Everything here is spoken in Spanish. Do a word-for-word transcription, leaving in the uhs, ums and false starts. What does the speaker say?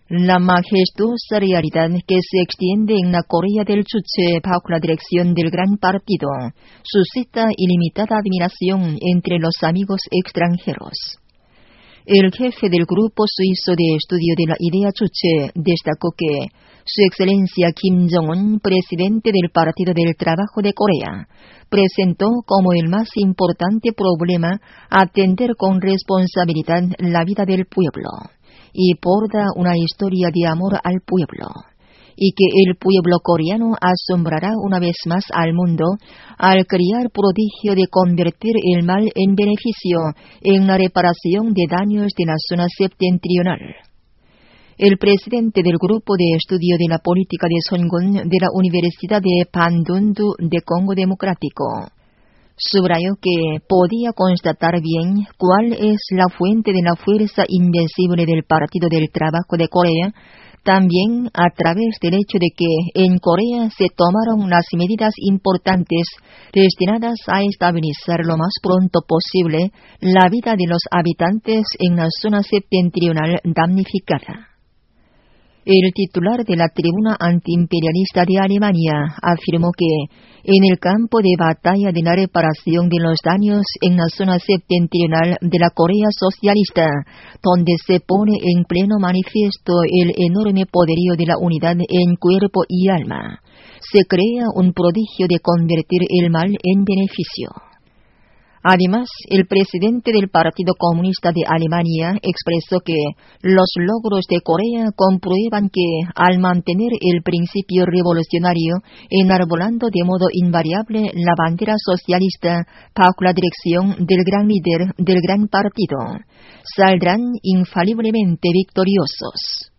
La majestuosa realidad que se extiende en la Corea del Chuche bajo la dirección del gran partido suscita ilimitada admiración entre los amigos extranjeros. El jefe del Grupo Suizo de Estudio de la Idea Chuche destacó que Su Excelencia Kim Jong-un, presidente del Partido del Trabajo de Corea, presentó como el más importante problema atender con responsabilidad la vida del pueblo y borda una historia de amor al pueblo, y que el pueblo coreano asombrará una vez más al mundo al crear prodigio de convertir el mal en beneficio en la reparación de daños de la zona septentrional. El presidente del Grupo de Estudio de la Política de Songun de la Universidad de Bandundu de Congo Democrático subrayó que podía constatar bien cuál es la fuente de la fuerza invencible del Partido del Trabajo de Corea, también a través del hecho de que en Corea se tomaron las medidas importantes destinadas a estabilizar lo más pronto posible la vida de los habitantes en la zona septentrional damnificada. El titular de la tribuna antiimperialista de Alemania afirmó que en el campo de batalla de la reparación de los daños en la zona septentrional de la Corea socialista, donde se pone en pleno manifiesto el enorme poderío de la unidad en cuerpo y alma, se crea un prodigio de convertir el mal en beneficio. Además, el presidente del Partido Comunista de Alemania expresó que los logros de Corea comprueban que, al mantener el principio revolucionario, enarbolando de modo invariable la bandera socialista bajo la dirección del gran líder del gran partido, saldrán infaliblemente victoriosos.